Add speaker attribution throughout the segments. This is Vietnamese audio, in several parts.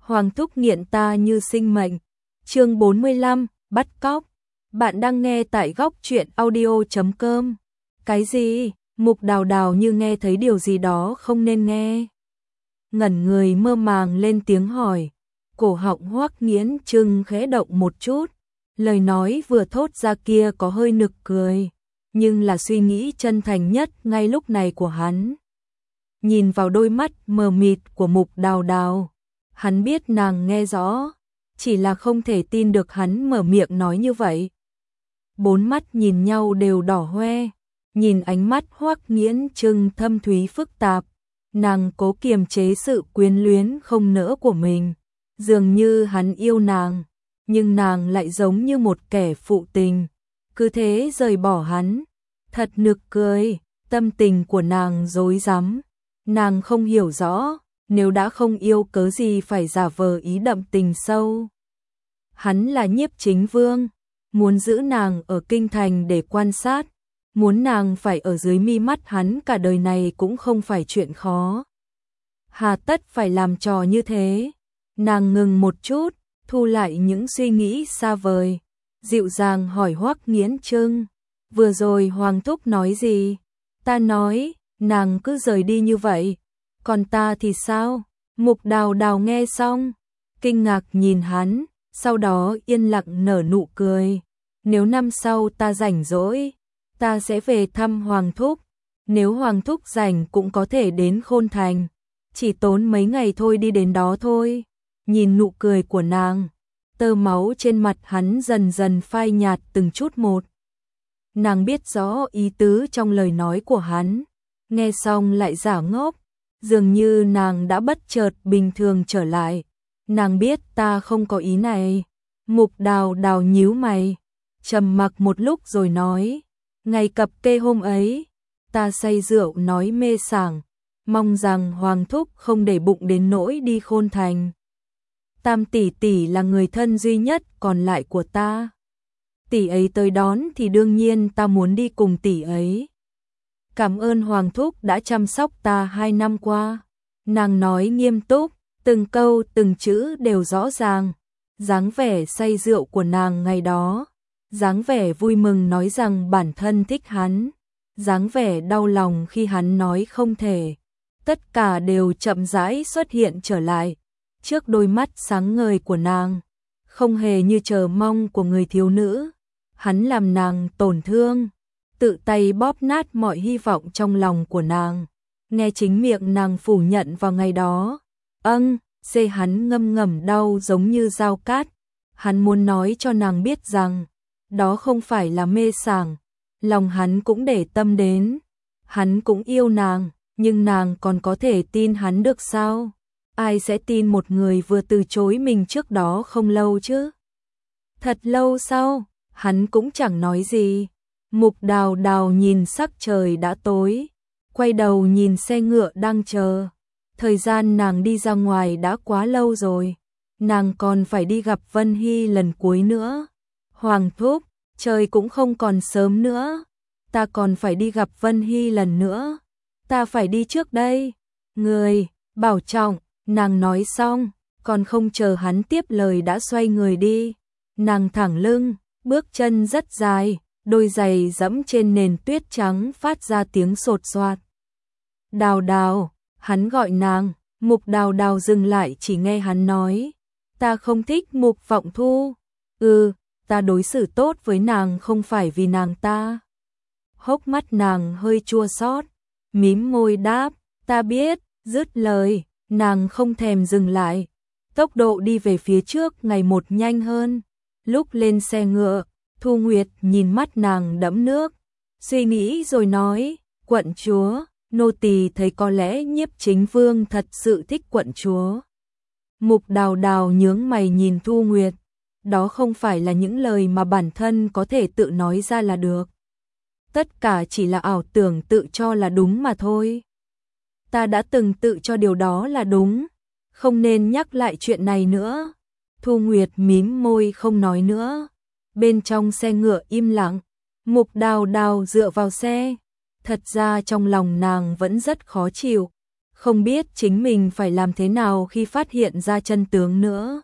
Speaker 1: Hoàng thúc nghiện ta như sinh mệnh. Chương 45, bắt cóc. Bạn đang nghe tại góc truyện audio.com. Cái gì? Mục Đào Đào như nghe thấy điều gì đó không nên nghe. Ngẩn người mơ màng lên tiếng hỏi. Cổ họng Hoắc Nghiễn Trưng khẽ động một chút. Lời nói vừa thốt ra kia có hơi nực cười, nhưng là suy nghĩ chân thành nhất ngay lúc này của hắn. Nhìn vào đôi mắt mờ mịt của Mục Đào Đào, hắn biết nàng nghe rõ, chỉ là không thể tin được hắn mở miệng nói như vậy. Bốn mắt nhìn nhau đều đỏ hoe, nhìn ánh mắt Hoắc Nghiễn Trưng thâm thúy phức tạp, nàng cố kiềm chế sự quyến luyến không nỡ của mình, dường như hắn yêu nàng, nhưng nàng lại giống như một kẻ phụ tình, cứ thế rời bỏ hắn. Thật nực cười, tâm tình của nàng rối rắm, nàng không hiểu rõ, nếu đã không yêu cớ gì phải giả vờ ý đậm tình sâu. Hắn là Nhiếp Chính Vương, muốn giữ nàng ở kinh thành để quan sát, muốn nàng phải ở dưới mi mắt hắn cả đời này cũng không phải chuyện khó. Hà tất phải làm trò như thế? Nàng ngừng một chút, thu lại những suy nghĩ xa vời, dịu dàng hỏi Hoắc Nghiễn Trưng, vừa rồi Hoàng thúc nói gì? Ta nói, nàng cứ rời đi như vậy, còn ta thì sao? Mục Đào Đào nghe xong, kinh ngạc nhìn hắn, sau đó yên lặng nở nụ cười. Nếu năm sau ta rảnh rỗi, ta sẽ về thăm Hoàng thúc, nếu Hoàng thúc rảnh cũng có thể đến Khôn Thành, chỉ tốn mấy ngày thôi, đi đến đó thôi. Nhìn nụ cười của nàng, tơ máu trên mặt hắn dần dần phai nhạt từng chút một. Nàng biết rõ ý tứ trong lời nói của hắn, nghe xong lại giả ngốc, dường như nàng đã bất chợt bình thường trở lại. Nàng biết ta không có ý này. Mục Đào Đào nhíu mày, trầm mặc một lúc rồi nói, ngày cập kê hôm ấy, ta say rượu nói mê sảng, mong rằng Hoàng thúc không để bụng đến nỗi đi Khôn Thành. Tam tỷ tỷ là người thân duy nhất còn lại của ta. Tỷ ấy tới đón thì đương nhiên ta muốn đi cùng tỷ ấy. Cảm ơn Hoàng thúc đã chăm sóc ta 2 năm qua. Nàng nói nghiêm túc, từng câu từng chữ đều rõ ràng. Dáng vẻ say rượu của nàng ngày đó, dáng vẻ vui mừng nói rằng bản thân thích hắn, dáng vẻ đau lòng khi hắn nói không thể, tất cả đều chậm rãi xuất hiện trở lại trước đôi mắt sáng ngời của nàng, không hề như chờ mong của người thiếu nữ. Hắn làm nàng tổn thương, tự tay bóp nát mọi hy vọng trong lòng của nàng. Nghe chính miệng nàng phủ nhận vào ngày đó. Dê hắn ngâm ngầm đau giống như dao cát. Hắn muốn nói cho nàng biết rằng đó không phải là mê sảng, lòng hắn cũng để tâm đến. Hắn cũng yêu nàng, nhưng nàng còn có thể tin hắn được sao? Ai sẽ tin một người vừa từ chối mình trước đó không lâu chứ? Thật lâu sau, hắn cũng chẳng nói gì. Mục Đào Đào nhìn sắc trời đã tối, quay đầu nhìn xe ngựa đang chờ. Thời gian nàng đi ra ngoài đã quá lâu rồi, nàng còn phải đi gặp Vân Hy lần cuối nữa. Hoàng thúc, trời cũng không còn sớm nữa, ta còn phải đi gặp Vân Hy lần nữa, ta phải đi trước đây. Người, bảo trọng. Nàng nói xong, còn không chờ hắn tiếp lời đã xoay người đi. Nàng thẳng lưng, bước chân rất dài, đôi giày dẫm trên nền tuyết trắng phát ra tiếng sột soạt. Đào Đào, hắn gọi nàng. Mục Đào Đào dừng lại chỉ nghe hắn nói, ta không thích Mục Vọng Thu. Ta đối xử tốt với nàng không phải vì nàng ta. Hốc mắt nàng hơi chua xót, mím môi đáp, ta biết. Dứt lời, nàng không thèm dừng lại, tốc độ đi về phía trước ngày một nhanh hơn. Lúc lên xe ngựa, Thu Nguyệt nhìn mắt nàng đẫm nước, suy nghĩ rồi nói, quận chúa, nô tỳ thấy có lẽ Nhiếp Chính Vương thật sự thích quận chúa. Mục Đào Đào nhướng mày nhìn Thu Nguyệt, đó không phải là những lời mà bản thân có thể tự nói ra là được. Tất cả chỉ là ảo tưởng tự cho là đúng mà thôi. Ta đã từng tự cho điều đó là đúng, không nên nhắc lại chuyện này nữa. Thu Nguyệt mím môi không nói nữa. Bên trong xe ngựa im lặng, Mục Đào Đào dựa vào xe. Thật ra trong lòng nàng vẫn rất khó chịu, không biết chính mình phải làm thế nào khi phát hiện ra chân tướng nữa.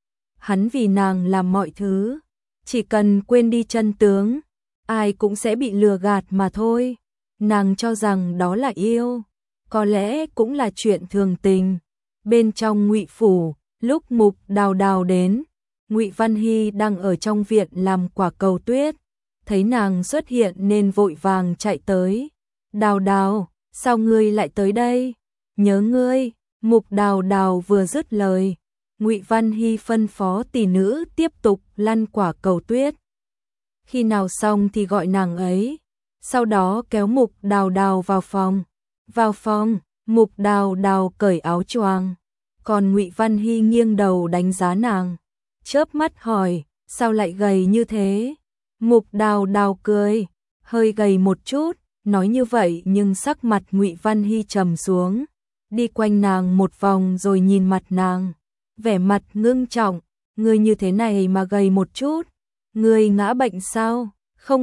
Speaker 1: Hắn vì nàng làm mọi thứ, chỉ cần quên đi chân tướng, ai cũng sẽ bị lừa gạt mà thôi. Nàng cho rằng đó là yêu, có lẽ cũng là chuyện thường tình. Bên trong Ngụy phủ, lúc Mục Đào Đào đến, Ngụy Văn Hy đang ở trong viện làm quả cầu tuyết, thấy nàng xuất hiện nên vội vàng chạy tới. Đào Đào, sao ngươi lại tới đây? Nhớ ngươi. Mục Đào Đào vừa dứt lời, Ngụy Văn Hy phân phó tỷ nữ tiếp tục lăn quả cầu tuyết. Khi nào xong thì gọi nàng ấy, sau đó kéo Mục Đào Đào vào phòng. Vào phòng, Mục Đào Đào cởi áo choàng, còn Ngụy Văn Hy nghiêng đầu đánh giá nàng, chớp mắt hỏi, sao lại gầy như thế? Mục Đào Đào cười, hơi gầy một chút, nói như vậy nhưng sắc mặt Ngụy Văn Hy trầm xuống, đi quanh nàng một vòng rồi nhìn mặt nàng, vẻ mặt ngưng trọng, ngươi như thế này mà gầy một chút, ngươi ngã bệnh sao? Không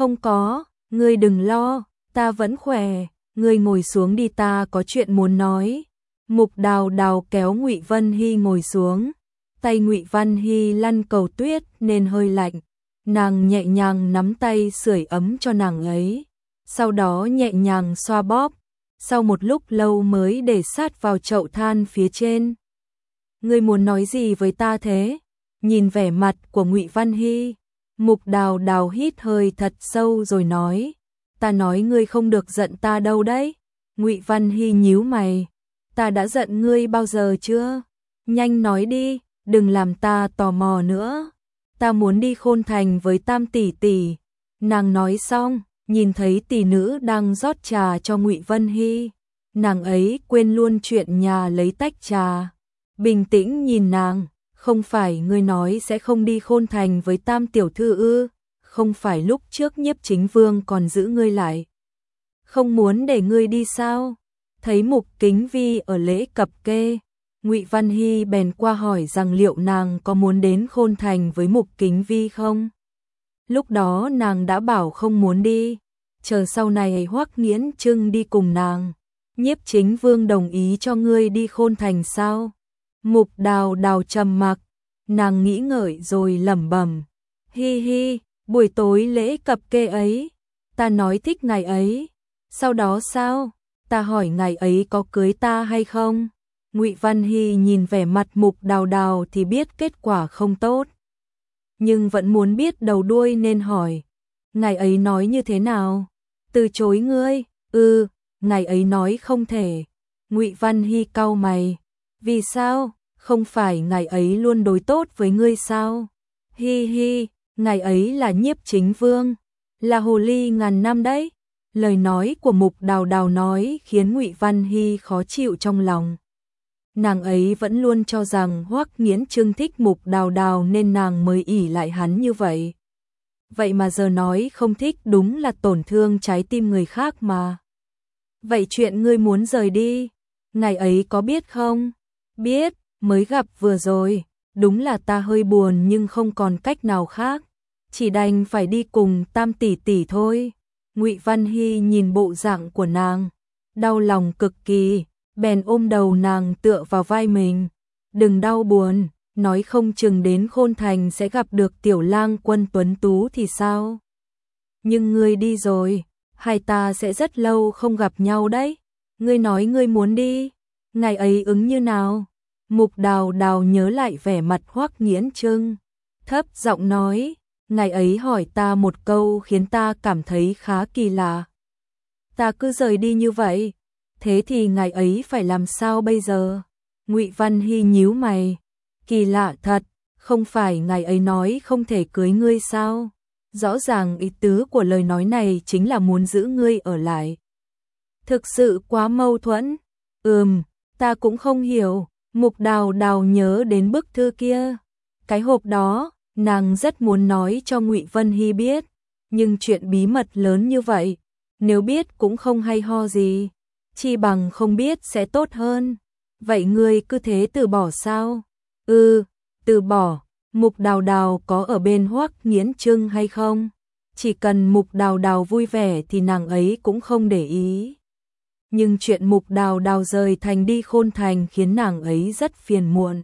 Speaker 1: có, ngươi đừng lo, ta vẫn khỏe, ngươi ngồi xuống đi, ta có chuyện muốn nói. Mục Đào Đào kéo Ngụy Văn Hy ngồi xuống, tay Ngụy Văn Hy lăn cầu tuyết nên hơi lạnh, nàng nhẹ nhàng nắm tay sưởi ấm cho nàng ấy, sau đó nhẹ nhàng xoa bóp, sau một lúc lâu mới để sát vào chậu than phía trên. Ngươi muốn nói gì với ta thế? Nhìn vẻ mặt của Ngụy Văn Hy, Mục Đào Đào hít hơi thật sâu rồi nói, ta nói ngươi không được giận ta đâu đấy. Ngụy Văn Hy nhíu mày, ta đã giận ngươi bao giờ chưa? Nhanh nói đi, đừng làm ta tò mò nữa. Ta muốn đi Khôn Thành với Tam tỷ tỷ. Nàng nói xong, nhìn thấy tỷ nữ đang rót trà cho Ngụy Văn Hy, nàng ấy quên luôn chuyện nhà lấy tách trà, bình tĩnh nhìn nàng, không phải ngươi nói sẽ không đi Khôn Thành với Tam tiểu thư ư? Không phải lúc trước Nhiếp Chính Vương còn giữ ngươi lại, không muốn để ngươi đi sao? Thấy Mục Kính Vi ở lễ cập kê, Ngụy Văn Hy bèn qua hỏi rằng liệu nàng có muốn đến Khôn Thành với Mục Kính Vi không? Lúc đó nàng đã bảo không muốn đi, chờ sau này Hoắc Nghiễn Trưng đi cùng nàng. Nhiếp Chính Vương đồng ý cho ngươi đi Khôn Thành sao? Mục Đào Đào trầm mặc, nàng nghĩ ngợi rồi lẩm bẩm, hi hi, buổi tối lễ cập kê ấy, ta nói thích ngày ấy, sau đó sao? Ta hỏi ngày ấy có cưới ta hay không? Ngụy Văn Hy nhìn vẻ mặt Mục Đào Đào thì biết kết quả không tốt, nhưng vẫn muốn biết đầu đuôi nên hỏi, ngày ấy nói như thế nào? Từ chối ngươi? Ngày ấy nói không thể. Ngụy Văn Hy cau mày, vì sao? Không phải ngày ấy luôn đối tốt với ngươi sao? Hi hi, ngày ấy là Nhiếp Chính Vương, là hồ ly ngàn năm đấy. Lời nói của Mục Đào Đào nói khiến Ngụy Văn Hy khó chịu trong lòng. Nàng ấy vẫn luôn cho rằng Hoắc Nghiễn Trưng thích Mục Đào Đào nên nàng mới ỷ lại hắn như vậy. Vậy mà giờ nói không thích đúng là tổn thương trái tim người khác mà. Vậy chuyện ngươi muốn rời đi, ngày ấy có biết không? Biết, mới gặp vừa rồi, đúng là ta hơi buồn nhưng không còn cách nào khác, chỉ đành phải đi cùng Tam tỷ tỷ thôi. Ngụy Văn Hy nhìn bộ dạng của nàng, đau lòng cực kỳ, bèn ôm đầu nàng tựa vào vai mình. Đừng đau buồn, nói không chừng đến Khôn Thành sẽ gặp được Tiểu Lang Quân tuấn tú thì sao? Nhưng ngươi đi rồi, hai ta sẽ rất lâu không gặp nhau đấy. Ngươi nói ngươi muốn đi, ngày ấy ứng như nào? Mục Đào Đào nhớ lại vẻ mặt Hoắc Nghiễn Trưng, thấp giọng nói, ngày ấy hỏi ta một câu khiến ta cảm thấy khá kỳ lạ. Ta cứ rời đi như vậy, thế thì ngày ấy phải làm sao bây giờ? Ngụy Văn Hy nhíu mày, kỳ lạ thật, không phải ngày ấy nói không thể cưới ngươi sao? Rõ ràng ý tứ của lời nói này chính là muốn giữ ngươi ở lại. Thực sự quá mâu thuẫn. Ta cũng không hiểu. Mục Đào Đào nhớ đến bức thư kia. Cái hộp đó, nàng rất muốn nói cho Ngụy Văn Hy biết, nhưng chuyện bí mật lớn như vậy, nếu biết cũng không hay ho gì, chi bằng không biết sẽ tốt hơn. Vậy ngươi cứ thế từ bỏ sao? Từ bỏ. Mục Đào Đào có ở bên Hoắc Nghiễn Trưng hay không? Chỉ cần Mục Đào Đào vui vẻ thì nàng ấy cũng không để ý. nhưng chuyện Mục Đào Đào rời thành đi Khôn Thành khiến nàng ấy rất phiền muộn.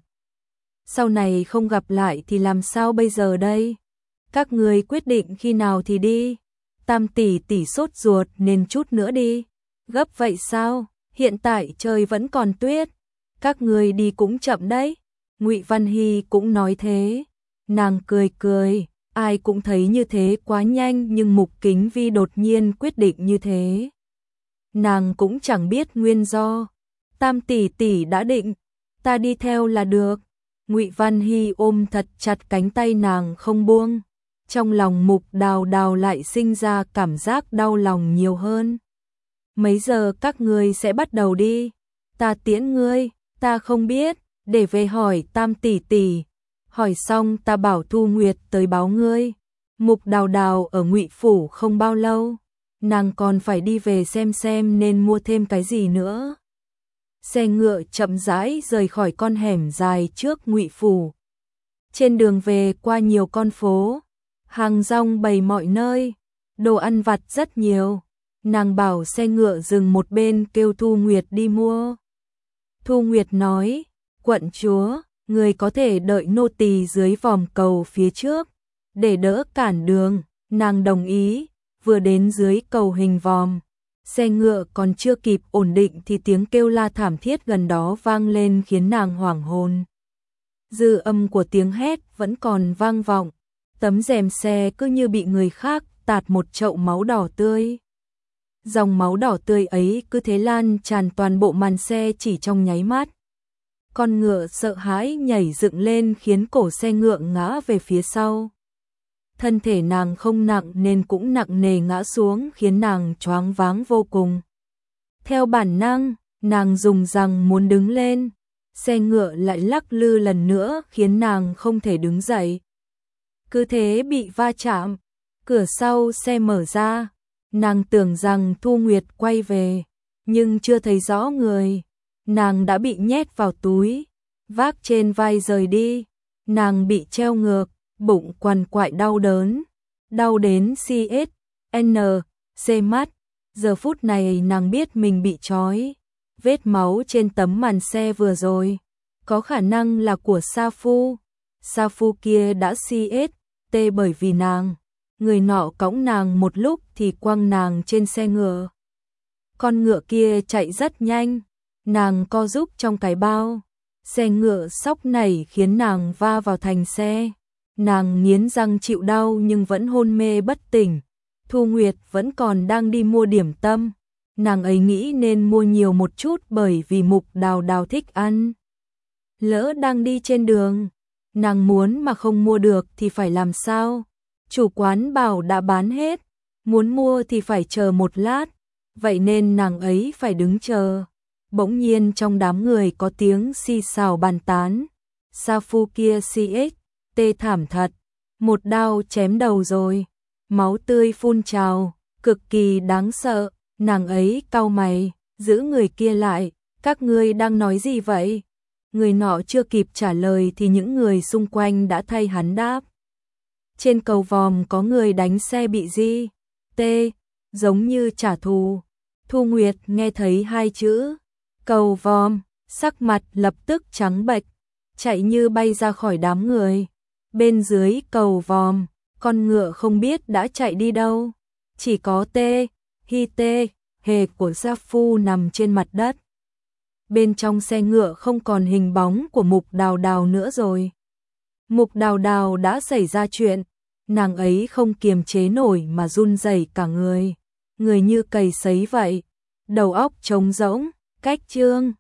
Speaker 1: Sau này không gặp lại thì làm sao bây giờ đây? Các người quyết định khi nào thì đi. Tam tỷ tỷ sốt ruột nên chút nữa đi. Gấp vậy sao? Hiện tại trời vẫn còn tuyết. Các người đi cũng chậm đấy. Ngụy Văn Hy cũng nói thế. Nàng cười cười, ai cũng thấy như thế quá nhanh nhưng Mục Kính Vi đột nhiên quyết định như thế. Nàng cũng chẳng biết nguyên do. Tam tỷ tỷ đã định, ta đi theo là được. Ngụy Văn Hy ôm thật chặt cánh tay nàng không buông. Trong lòng Mục Đào Đào lại sinh ra cảm giác đau lòng nhiều hơn. Mấy giờ các ngươi sẽ bắt đầu đi? Ta tiễn ngươi, ta không biết, để về hỏi Tam tỷ tỷ. Hỏi xong ta bảo Thu Nguyệt tới báo ngươi. Mục Đào Đào ở Ngụy phủ không bao lâu, nàng còn phải đi về xem nên mua thêm cái gì nữa. Xe ngựa chậm rãi rời khỏi con hẻm dài trước Ngụy phủ. Trên đường về qua nhiều con phố, hàng rong bày mọi nơi, đồ ăn vặt rất nhiều. Nàng bảo xe ngựa dừng một bên kêu Thu Nguyệt đi mua. Thu Nguyệt nói, quận chúa, người có thể đợi nô tỳ dưới vòm cầu phía trước, để đỡ cản đường. Nàng đồng ý, vừa đến dưới cầu hình vòm. Xe ngựa còn chưa kịp ổn định thì tiếng kêu la thảm thiết gần đó vang lên khiến nàng hoảng hồn. Dư âm của tiếng hét vẫn còn vang vọng, tấm rèm xe cứ như bị người khác tạt một chậu máu đỏ tươi. Dòng máu đỏ tươi ấy cứ thế lan tràn toàn bộ màn xe chỉ trong nháy mắt. Con ngựa sợ hãi nhảy dựng lên khiến cổ xe ngựa ngã về phía sau. Thân thể nàng không nặng nên cũng nặng nề ngã xuống khiến nàng choáng váng vô cùng. Theo bản năng, nàng dùng rằng muốn đứng lên. Xe ngựa lại lắc lư lần nữa khiến nàng không thể đứng dậy. Cứ thế bị va chạm, cửa sau xe mở ra. Nàng tưởng rằng Thu Nguyệt quay về, nhưng chưa thấy rõ người. Nàng đã bị nhét vào túi, vác trên vai rời đi. Nàng bị treo ngược, bụng quằn quại đau đớn, đau đến xê mắt. Giờ phút này nàng biết mình bị trói. Vết máu trên tấm màn xe vừa rồi có khả năng là của Sa Phu. Sa Phu kia đã tê bởi vì nàng. Người nọ cõng nàng một lúc thì quăng nàng trên xe ngựa. Con ngựa kia chạy rất nhanh, nàng co rúm trong cái bao. Xe ngựa sóc nảy khiến nàng va vào thành xe. Nàng nghiến răng chịu đau nhưng vẫn hôn mê bất tỉnh. Thu Nguyệt vẫn còn đang đi mua điểm tâm. Nàng ấy nghĩ nên mua nhiều một chút bởi vì Mục Đào Đào thích ăn. Lỡ đang đi trên đường, nàng muốn mà không mua được thì phải làm sao? Chủ quán bảo đã bán hết, muốn mua thì phải chờ một lát, vậy nên nàng ấy phải đứng chờ. Bỗng nhiên trong đám người có tiếng xì xào bàn tán. Sa Phu kia tê thảm thật, một đao chém đầu rồi, máu tươi phun trào, cực kỳ đáng sợ. Nàng ấy cau mày, giữ người kia lại, các ngươi đang nói gì vậy? Người nọ chưa kịp trả lời thì những người xung quanh đã thay hắn đáp. Trên cầu vòm có người đánh xe bị giống như trả thù. Thu Nguyệt nghe thấy hai chữ cầu vòm, sắc mặt lập tức trắng bệch, chạy như bay ra khỏi đám người. Bên dưới cầu vòm, con ngựa không biết đã chạy đi đâu, chỉ có hề của Sa Phu nằm trên mặt đất. Bên trong xe ngựa không còn hình bóng của Mục Đào Đào nữa rồi. Mục Đào Đào đã xảy ra chuyện, nàng ấy không kiềm chế nổi mà run rẩy cả người như cầy sấy vậy, đầu óc trống rỗng. Cách chương